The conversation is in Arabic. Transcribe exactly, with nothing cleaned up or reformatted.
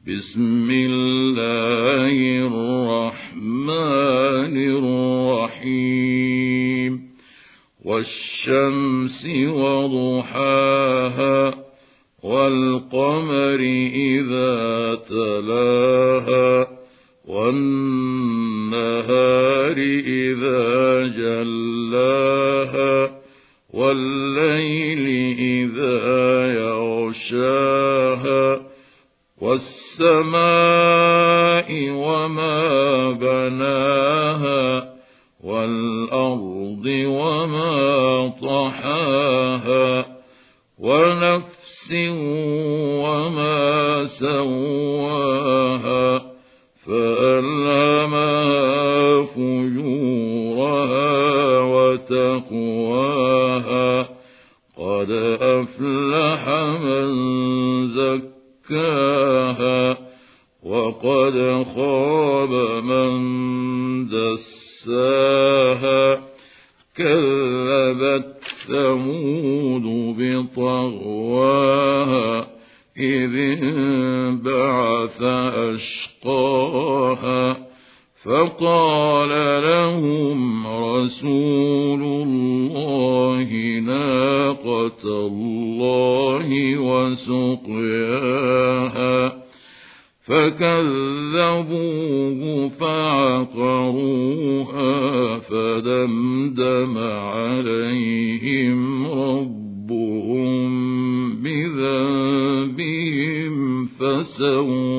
بسم الله الرحمن الرحيم والشمس وضحاها والقمر إذا تلاها والنهار إذا جلاها والليل إذا يغشاها والسماء وما بناها والأرض وما طحاها ونفس وما سواها فألهمها فجورها وتقواها قد أفلح من زكاها وقد خاب من دساها كذبت ثمود بطغواها إذ انبعث أشقاها فقال لهم رسول الله ناقة الله وسقياها فكذبوه فعقروها فدمدم عليهم ربهم بذنبهم فسواها